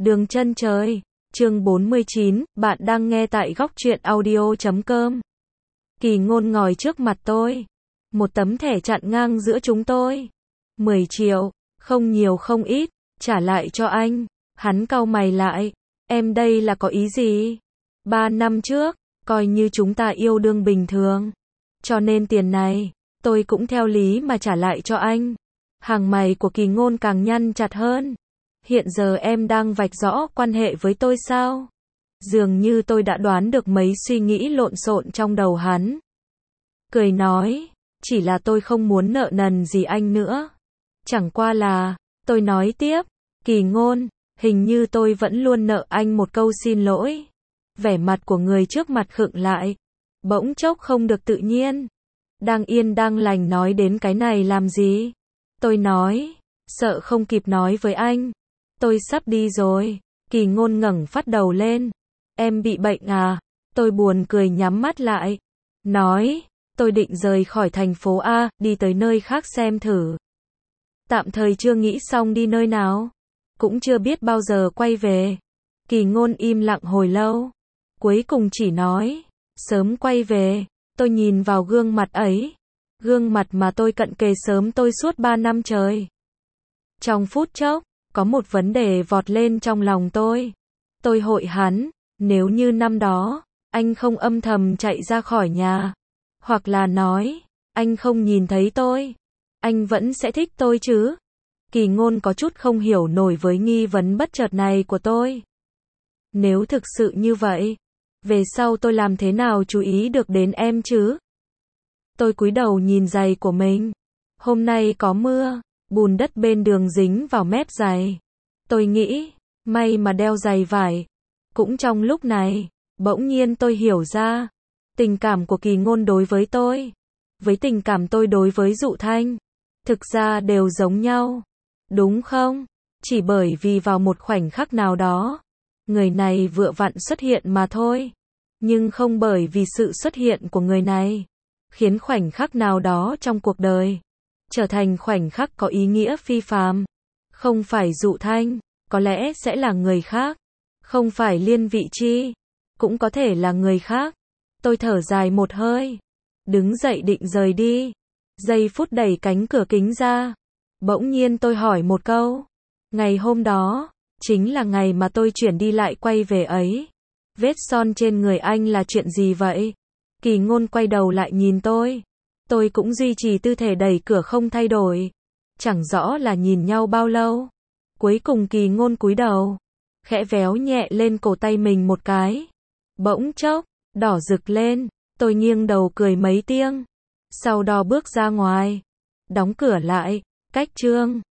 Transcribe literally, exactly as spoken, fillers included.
Đường chân trời, chương bốn mươi chín, bạn đang nghe tại góc truyện audio chấm com. Kỳ Ngôn ngồi trước mặt tôi. Một tấm thẻ chặn ngang giữa chúng tôi. mười triệu, không nhiều không ít, trả lại cho anh. Hắn cau mày lại. Em đây là có ý gì? Ba năm trước, coi như chúng ta yêu đương bình thường. Cho nên tiền này, tôi cũng theo lý mà trả lại cho anh. Hàng mày của Kỳ Ngôn càng nhăn chặt hơn. Hiện giờ em đang vạch rõ quan hệ với tôi sao? Dường như tôi đã đoán được mấy suy nghĩ lộn xộn trong đầu hắn. Cười nói, chỉ là tôi không muốn nợ nần gì anh nữa. Chẳng qua là, tôi nói tiếp, Kỳ Ngôn, hình như tôi vẫn luôn nợ anh một câu xin lỗi. Vẻ mặt của người trước mặt khựng lại, bỗng chốc không được tự nhiên. Đang yên đang lành nói đến cái này làm gì? Tôi nói, sợ không kịp nói với anh. Tôi sắp đi rồi. Kỳ Ngôn ngẩng phát đầu lên. Em bị bệnh à? Tôi buồn cười nhắm mắt lại. Nói, tôi định rời khỏi thành phố A, đi tới nơi khác xem thử. Tạm thời chưa nghĩ xong đi nơi nào. Cũng chưa biết bao giờ quay về. Kỳ Ngôn im lặng hồi lâu. Cuối cùng chỉ nói, sớm quay về. Tôi nhìn vào gương mặt ấy. Gương mặt mà tôi cận kề sớm tôi suốt ba năm trời. Trong phút chốc, có một vấn đề vọt lên trong lòng tôi. Tôi hội hắn, nếu như năm đó, anh không âm thầm chạy ra khỏi nhà. Hoặc là nói, anh không nhìn thấy tôi. Anh vẫn sẽ thích tôi chứ? Kỳ Ngôn có chút không hiểu nổi với nghi vấn bất chợt này của tôi. Nếu thực sự như vậy, về sau tôi làm thế nào chú ý được đến em chứ? Tôi cúi đầu nhìn giày của mình. Hôm nay có mưa, bùn đất bên đường dính vào mép giày. Tôi nghĩ, may mà đeo giày vải. Cũng trong lúc này, bỗng nhiên tôi hiểu ra, tình cảm của Kỳ Ngôn đối với tôi, với tình cảm tôi đối với Dụ Thanh, thực ra đều giống nhau. Đúng không? Chỉ bởi vì vào một khoảnh khắc nào đó, người này vừa vặn xuất hiện mà thôi. Nhưng không bởi vì sự xuất hiện của người này, khiến khoảnh khắc nào đó trong cuộc đời trở thành khoảnh khắc có ý nghĩa phi phàm. Không phải Dụ Thanh, có lẽ sẽ là người khác. Không phải Liên Vị Chi, cũng có thể là người khác. Tôi thở dài một hơi, đứng dậy định rời đi. Giây phút đẩy cánh cửa kính ra, bỗng nhiên tôi hỏi một câu. Ngày hôm đó, chính là ngày mà tôi chuyển đi lại quay về ấy. Vết son trên người anh là chuyện gì vậy? Kỳ Ngôn quay đầu lại nhìn tôi. Tôi cũng duy trì tư thế đẩy cửa không thay đổi. Chẳng rõ là nhìn nhau bao lâu. Cuối cùng Kỳ Ngôn cúi đầu, khẽ véo nhẹ lên cổ tay mình một cái. Bỗng chốc, đỏ rực lên. Tôi nghiêng đầu cười mấy tiếng. Sau đó bước ra ngoài, đóng cửa lại. Cách chương